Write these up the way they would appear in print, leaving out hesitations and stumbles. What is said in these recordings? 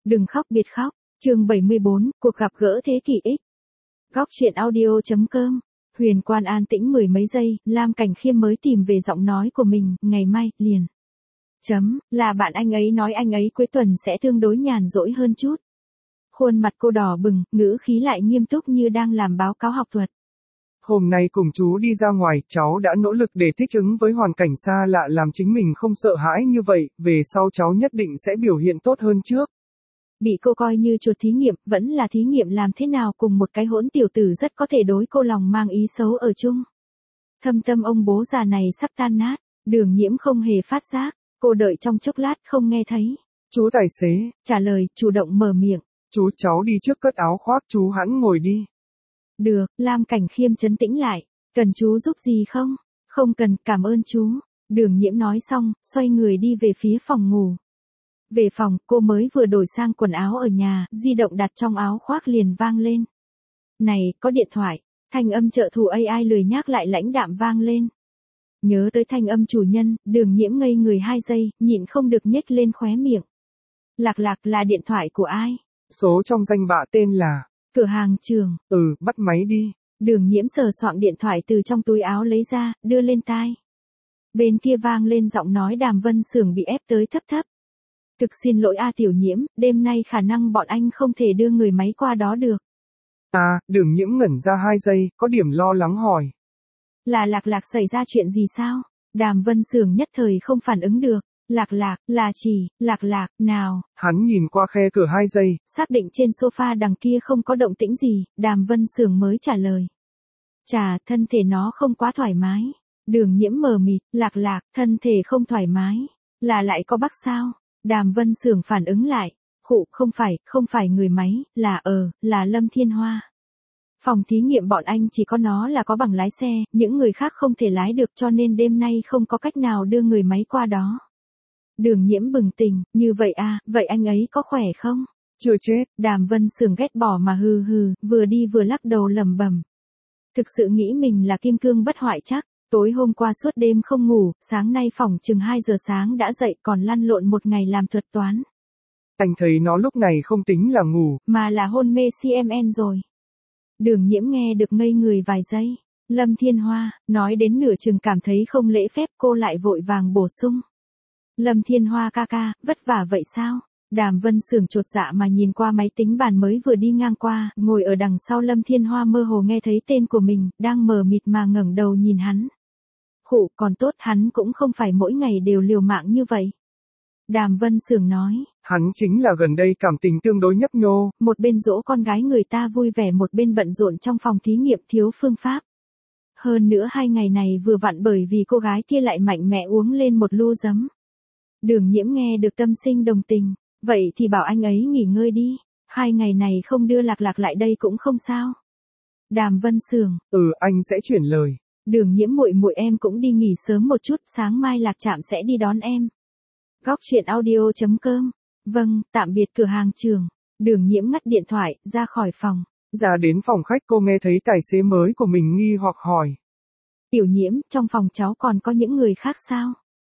Đừng khóc biệt khóc. Chương 74, cuộc gặp gỡ thế kỷ X. Góc truyện audio.com. Huyền Quan an tĩnh mười mấy giây, Lam Cảnh Khiêm mới tìm về giọng nói của mình, ngày mai, liền. Là bạn anh ấy nói anh ấy cuối tuần sẽ tương đối nhàn rỗi hơn chút. Khuôn mặt cô đỏ bừng, ngữ khí lại nghiêm túc như đang làm báo cáo học thuật. Hôm nay cùng chú đi ra ngoài, cháu đã nỗ lực để thích ứng với hoàn cảnh xa lạ làm chính mình không sợ hãi như vậy, về sau cháu nhất định sẽ biểu hiện tốt hơn trước. Bị cô coi như chuột thí nghiệm, vẫn là thí nghiệm làm thế nào cùng một cái hỗn tiểu tử rất có thể đối cô lòng mang ý xấu ở chung. Thâm tâm ông bố già này sắp tan nát, Đường Nhiễm không hề phát giác, cô đợi trong chốc lát không nghe thấy. Chú tài xế, trả lời, chủ động mở miệng. Chú cháu đi trước cất áo khoác chú hẵng ngồi đi. Được, Lam Cảnh Khiêm trấn tĩnh lại, cần chú giúp gì không? Không cần, cảm ơn chú. Đường Nhiễm nói xong, xoay người đi về phía phòng ngủ. Về phòng, cô mới vừa đổi sang quần áo ở nhà, di động đặt trong áo khoác liền vang lên. Này, có điện thoại, thanh âm trợ thủ AI lười nhác lại lãnh đạm vang lên. Nhớ tới thanh âm chủ nhân, Đường Nhiễm ngây người 2 giây, nhịn không được nhếch lên khóe miệng. Lạc lạc là điện thoại của ai? Số trong danh bạ tên là... Cửa hàng Trường. Bắt máy đi. Đường Nhiễm sờ soạng điện thoại từ trong túi áo lấy ra, đưa lên tai. Bên kia vang lên giọng nói Đàm Vân Xưởng bị ép tới thấp thấp. Thực xin lỗi Tiểu Nhiễm, đêm nay khả năng bọn anh không thể đưa người máy qua đó được. Đường Nhiễm ngẩn ra 2 giây, có điểm lo lắng hỏi. Là Lạc Lạc xảy ra chuyện gì sao? Đàm Vân Xưởng nhất thời không phản ứng được. Lạc Lạc, là chỉ, Lạc Lạc, nào. Hắn nhìn qua khe cửa 2 giây. Xác định trên sofa đằng kia không có động tĩnh gì, Đàm Vân Xưởng mới trả lời. Chà, thân thể nó không quá thoải mái. Đường Nhiễm mờ mịt, Lạc Lạc, thân thể không thoải mái. Là lại có bác sao? Đàm Vân Xưởng phản ứng lại. Khụ, không phải người máy, là Lâm Thiên Hoa. Phòng thí nghiệm bọn anh chỉ có nó là có bằng lái xe, những người khác không thể lái được cho nên đêm nay không có cách nào đưa người máy qua đó. Đường Nhiễm bừng tỉnh, như vậy vậy anh ấy có khỏe không? Chưa chết. Đàm Vân Xưởng ghét bỏ mà hừ, vừa đi vừa lắc đầu lẩm bẩm. Thực sự nghĩ mình là kim cương bất hoại chắc, tối hôm qua suốt đêm không ngủ, sáng nay phỏng chừng 2 giờ sáng đã dậy còn lăn lộn một ngày làm thuật toán. Anh thấy nó lúc này không tính là ngủ, mà là hôn mê CMN rồi. Đường Nhiễm nghe được ngây người vài giây. Lâm Thiên Hoa, nói đến nửa chừng cảm thấy không lễ phép cô lại vội vàng bổ sung. Lâm Thiên Hoa ca ca, vất vả vậy sao? Đàm Vân Xưởng chột dạ mà nhìn qua máy tính bàn mới vừa đi ngang qua, ngồi ở đằng sau Lâm Thiên Hoa mơ hồ nghe thấy tên của mình, đang mờ mịt mà ngẩng đầu nhìn hắn. Khụ, còn tốt hắn cũng không phải mỗi ngày đều liều mạng như vậy. Đàm Vân Xưởng nói. Hắn chính là gần đây cảm tình tương đối nhấp nhô. Một bên dỗ con gái người ta vui vẻ một bên bận rộn trong phòng thí nghiệm thiếu phương pháp. Hơn nữa 2 ngày này vừa vặn bởi vì cô gái kia lại mạnh mẽ uống lên một lu giấm. Đường Nhiễm nghe được tâm sinh đồng tình, vậy thì bảo anh ấy nghỉ ngơi đi, 2 ngày này không đưa Lạc Lạc lại đây cũng không sao. Đàm Vân Xưởng, anh sẽ chuyển lời. Đường Nhiễm muội em cũng đi nghỉ sớm một chút, sáng mai Lạc Trạm sẽ đi đón em. Góc truyện audio.com. Vâng, tạm biệt cửa hàng Trường. Đường Nhiễm ngắt điện thoại, ra khỏi phòng. Ra đến phòng khách cô nghe thấy tài xế mới của mình nghi hoặc hỏi. Tiểu Nhiễm, trong phòng cháu còn có những người khác sao?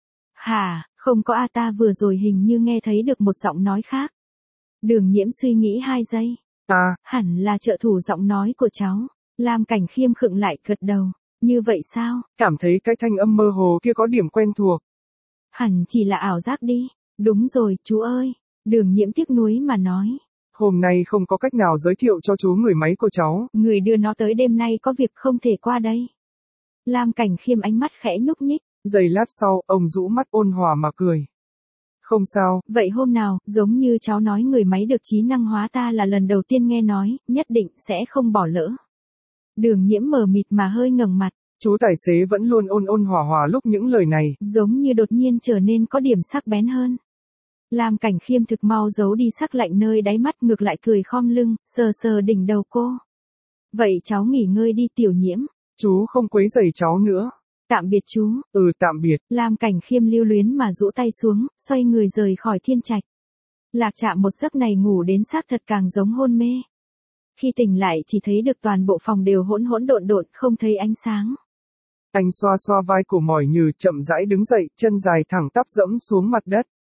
Hả, không có ta vừa rồi hình như nghe thấy được một giọng nói khác. Đường Nhiễm suy nghĩ 2 giây. Hẳn là trợ thủ giọng nói của cháu. Lam Cảnh Khiêm khựng lại gật đầu. Như vậy sao? Cảm thấy cái thanh âm mơ hồ kia có điểm quen thuộc. Hẳn chỉ là ảo giác đi. Đúng rồi, chú ơi. Đường Nhiễm tiếc nuối mà nói. Hôm nay không có cách nào giới thiệu cho chú người máy của cháu. Người đưa nó tới đêm nay có việc không thể qua đây. Lam Cảnh Khiêm ánh mắt khẽ nhúc nhích. Giây lát sau, ông rũ mắt ôn hòa mà cười. Không sao. Vậy hôm nào, giống như cháu nói người máy được trí năng hóa ta là lần đầu tiên nghe nói, nhất định sẽ không bỏ lỡ. Đường Nhiễm mờ mịt mà hơi ngẩng mặt. Chú tài xế vẫn luôn ôn hòa lúc những lời này. Giống như đột nhiên trở nên có điểm sắc bén hơn. Lam Cảnh Khiêm thực mau giấu đi sắc lạnh nơi đáy mắt ngược lại cười khom lưng, sờ đỉnh đầu cô. Vậy cháu nghỉ ngơi đi Tiểu Nhiễm. Chú không quấy rầy cháu nữa. Tạm biệt chú. Tạm biệt. Lam Cảnh Khiêm lưu luyến mà rũ tay xuống, xoay người rời khỏi Thiên Trạch. Lạc Trạm một giấc này ngủ đến xác thật càng giống hôn mê. Khi tỉnh lại chỉ thấy được toàn bộ phòng đều hỗn độn, không thấy ánh sáng. Anh xoa vai cổ mỏi nhừ chậm rãi đứng dậy, chân dài thẳng tắp dẫm xuống mặt đất.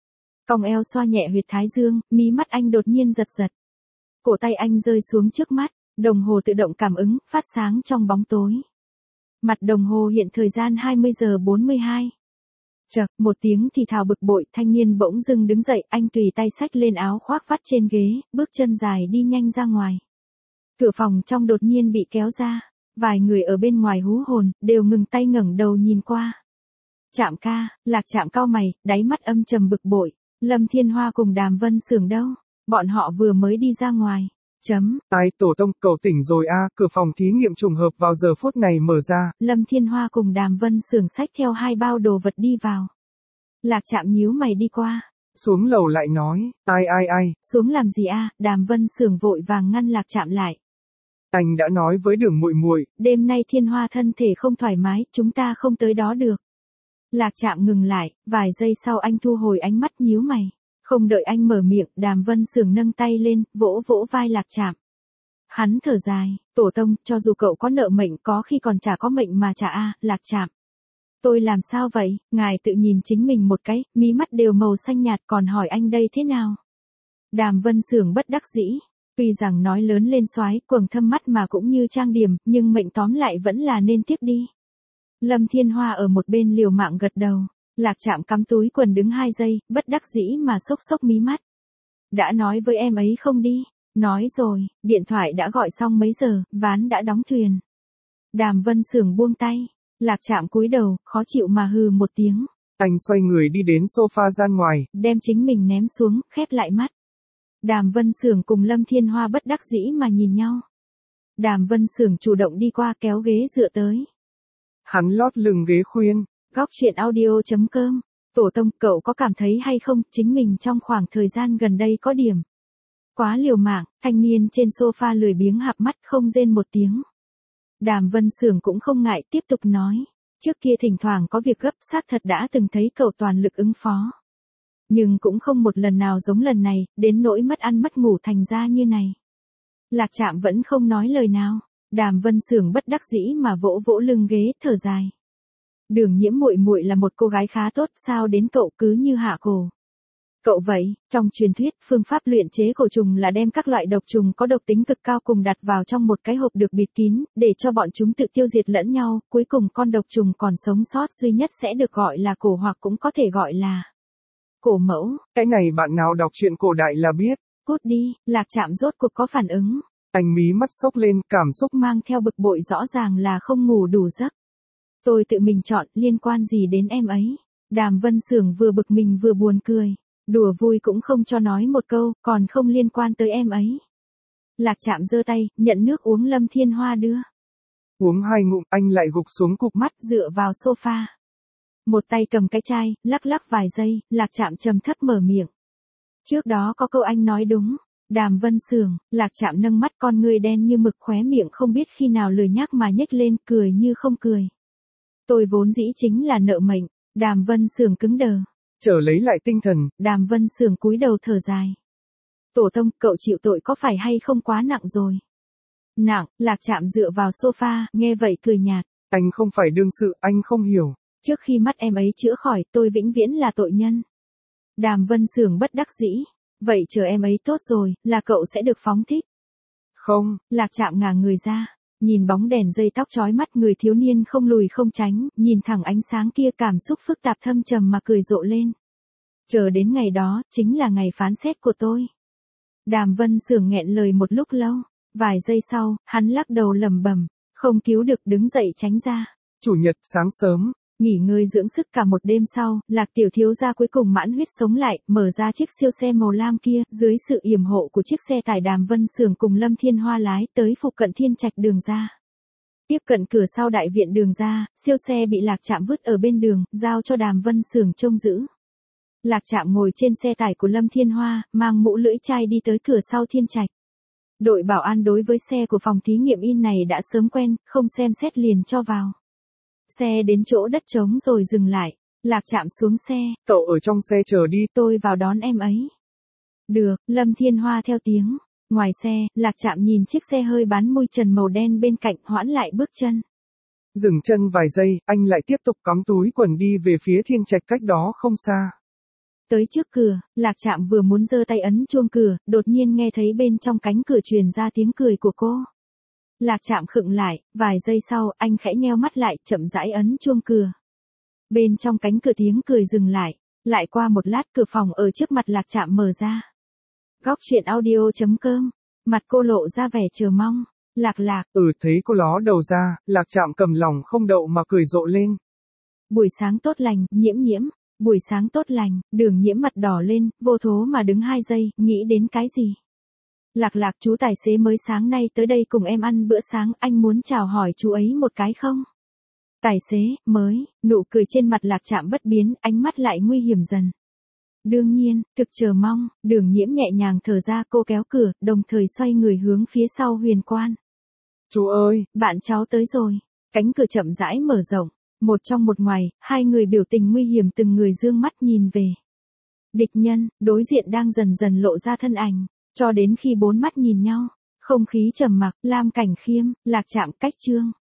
Cong eo xoa nhẹ huyệt thái dương, mí mắt anh đột nhiên giật giật. Cổ tay anh rơi xuống trước mắt, đồng hồ tự động cảm ứng, phát sáng trong bóng tối. Mặt đồng hồ hiện thời gian 20 giờ 42. Chậc, một tiếng thì thào bực bội, thanh niên bỗng dưng đứng dậy, anh tùy tay xách lên áo khoác vắt trên ghế, bước chân dài đi nhanh ra ngoài. Cửa phòng trong đột nhiên bị kéo ra, vài người ở bên ngoài hú hồn, đều ngừng tay ngẩng đầu nhìn qua. Trạm ca, Lạc Trạm cau mày, đáy mắt âm trầm bực bội, Lâm Thiên Hoa cùng Đàm Vân Xưởng đâu? Bọn họ vừa mới đi ra ngoài. Ai, tổ tông, cậu tỉnh rồi a, cửa phòng thí nghiệm trùng hợp vào giờ phút này mở ra. Lâm Thiên Hoa cùng Đàm Vân Xưởng xách theo 2 bao đồ vật đi vào. Lạc Trạm nhíu mày đi qua. Xuống lầu lại nói, ai. Xuống làm gì a? Đàm Vân Xưởng vội vàng ngăn Lạc Trạm lại. Anh đã nói với Đường muội muội, đêm nay Thiên Hoa thân thể không thoải mái, chúng ta không tới đó được. Lạc Trạm ngừng lại, vài giây sau anh thu hồi ánh mắt nhíu mày. Không đợi anh mở miệng, Đàm Vân Xưởng nâng tay lên, vỗ vỗ vai Lạc Trạm. Hắn thở dài, tổ tông, cho dù cậu có nợ mệnh có khi còn chả có mệnh mà trả a, Lạc Trạm. Tôi làm sao vậy, ngài tự nhìn chính mình một cái, mí mắt đều màu xanh nhạt còn hỏi anh đây thế nào. Đàm Vân Xưởng bất đắc dĩ, tuy rằng nói lớn lên soái, quầng thâm mắt mà cũng như trang điểm, nhưng mệnh tóm lại vẫn là nên tiếp đi. Lâm Thiên Hoa ở một bên liều mạng gật đầu. Lạc Trạm cắm túi quần đứng 2 giây, bất đắc dĩ mà xốc mí mắt. Đã nói với em ấy không đi. Nói rồi, điện thoại đã gọi xong mấy giờ, ván đã đóng thuyền. Đàm Vân Xưởng buông tay. Lạc Trạm cúi đầu, khó chịu mà hừ một tiếng. Anh xoay người đi đến sofa gian ngoài, đem chính mình ném xuống, khép lại mắt. Đàm Vân Xưởng cùng Lâm Thiên Hoa bất đắc dĩ mà nhìn nhau. Đàm Vân Xưởng chủ động đi qua kéo ghế dựa tới. Hắn lót lưng ghế khuyên. Góc chuyện audio.com. Tổ tông, cậu có cảm thấy hay không, chính mình trong khoảng thời gian gần đây có điểm quá liều mạng, thanh niên trên sofa lười biếng hạp mắt không rên một tiếng. Đàm Vân Xưởng cũng không ngại tiếp tục nói. Trước kia thỉnh thoảng có việc gấp xác thật đã từng thấy cậu toàn lực ứng phó. Nhưng cũng không một lần nào giống lần này, đến nỗi mất ăn mất ngủ thành ra như này. Lạc Trạm vẫn không nói lời nào. Đàm Vân Xưởng bất đắc dĩ mà vỗ vỗ lưng ghế, thở dài. Đường Nhiễm muội muội là một cô gái khá tốt, sao đến cậu cứ như hạ cổ. Cậu vậy, trong truyền thuyết, phương pháp luyện chế cổ trùng là đem các loại độc trùng có độc tính cực cao cùng đặt vào trong một cái hộp được bịt kín, để cho bọn chúng tự tiêu diệt lẫn nhau, cuối cùng con độc trùng còn sống sót duy nhất sẽ được gọi là cổ hoặc cũng có thể gọi là cổ mẫu. Cái này bạn nào đọc truyện cổ đại là biết. Cút đi, Lạc Trạm rốt cuộc có phản ứng. Anh mí mắt sốc lên, cảm xúc mang theo bực bội rõ ràng là không ngủ đủ giấc. Tôi tự mình chọn, liên quan gì đến em ấy. Đàm Vân Xưởng vừa bực mình vừa buồn cười. Đùa vui cũng không cho nói một câu, còn không liên quan tới em ấy. Lạc Trạm giơ tay, nhận nước uống Lâm Thiên Hoa đưa. Uống 2 ngụm, anh lại gục xuống cục mắt dựa vào sofa. Một tay cầm cái chai, lắc lắc vài giây, Lạc Trạm trầm thấp mở miệng. Trước đó có câu anh nói đúng. Đàm Vân Xưởng, Lạc Trạm nâng mắt, con người đen như mực, khóe miệng không biết khi nào lười nhác mà nhếch lên, cười như không cười. Tôi vốn dĩ chính là nợ mệnh. Đàm Vân Xưởng cứng đờ. Trở lấy lại tinh thần. Đàm Vân Xưởng cúi đầu thở dài. Tổ tông, cậu chịu tội có phải hay không quá nặng rồi? Nặng, Lạc Trạm dựa vào sofa, nghe vậy cười nhạt. Anh không phải đương sự, anh không hiểu. Trước khi mắt em ấy chữa khỏi, tôi vĩnh viễn là tội nhân. Đàm Vân Xưởng bất đắc dĩ. Vậy chờ em ấy tốt rồi, là cậu sẽ được phóng thích. Không. Lạc Trạm ngả người ra. Nhìn bóng đèn dây tóc chói mắt người thiếu niên không lùi không tránh, nhìn thẳng ánh sáng kia, cảm xúc phức tạp thâm trầm mà cười rộ lên. Chờ đến ngày đó, chính là ngày phán xét của tôi. Đàm Vân Xưởng nghẹn lời một lúc lâu, vài giây sau, hắn lắc đầu lẩm bẩm, không cứu được, đứng dậy tránh ra. Chủ nhật sáng sớm, nghỉ ngơi dưỡng sức cả một đêm sau, Lạc tiểu thiếu gia cuối cùng mãn huyết sống lại, mở ra chiếc siêu xe màu lam kia, dưới sự yểm hộ của chiếc xe tải Đàm Vân Xưởng cùng Lâm Thiên Hoa lái tới phụ cận Thiên Trạch Đường ra. Tiếp cận cửa sau đại viện Đường ra, siêu xe bị Lạc Trạm vứt ở bên đường, giao cho Đàm Vân Xưởng trông giữ. Lạc Trạm ngồi trên xe tải của Lâm Thiên Hoa, mang mũ lưỡi chai đi tới cửa sau Thiên Trạch. Đội bảo an đối với xe của phòng thí nghiệm in này đã sớm quen, không xem xét liền cho vào. Xe đến chỗ đất trống rồi dừng lại. Lạc Trạm xuống xe. Cậu ở trong xe chờ đi. Tôi vào đón em ấy. Được, Lâm Thiên Hoa theo tiếng. Ngoài xe, Lạc Trạm nhìn chiếc xe hơi bán mui trần màu đen bên cạnh, hoãn lại bước chân. Dừng chân vài giây, anh lại tiếp tục cắm túi quần đi về phía Thiên Trạch cách đó không xa. Tới trước cửa, Lạc Trạm vừa muốn giơ tay ấn chuông cửa, đột nhiên nghe thấy bên trong cánh cửa truyền ra tiếng cười của cô. Lạc Trạm khựng lại, vài giây sau, anh khẽ nheo mắt lại, chậm rãi ấn chuông cửa. Bên trong cánh cửa tiếng cười dừng lại, lại qua một lát cửa phòng ở trước mặt Lạc Trạm mở ra. Góc truyện audio.com, mặt cô lộ ra vẻ chờ mong. Lạc. Thấy cô ló đầu ra, Lạc Trạm cầm lòng không đậu mà cười rộ lên. Buổi sáng tốt lành, Nhiễm. Buổi sáng tốt lành, Đường Nhiễm mặt đỏ lên, vô thố mà đứng 2 giây, nghĩ đến cái gì? Lạc, chú tài xế mới sáng nay tới đây cùng em ăn bữa sáng, anh muốn chào hỏi chú ấy một cái không? Tài xế, mới, nụ cười trên mặt Lạc Trạm bất biến, ánh mắt lại nguy hiểm dần. Đương nhiên, thực chờ mong, Đường Nhiễm nhẹ nhàng thở ra, cô kéo cửa, đồng thời xoay người hướng phía sau Huyền Quan. Chú ơi, bạn cháu tới rồi. Cánh cửa chậm rãi mở rộng, một trong một ngoài, hai người biểu tình nguy hiểm từng người dương mắt nhìn về. Địch nhân, đối diện đang dần dần lộ ra thân ảnh, cho đến khi 4 mắt nhìn nhau, không khí trầm mặc, Lam Cảnh Khiêm, Lạc Trạm, Cách Trương.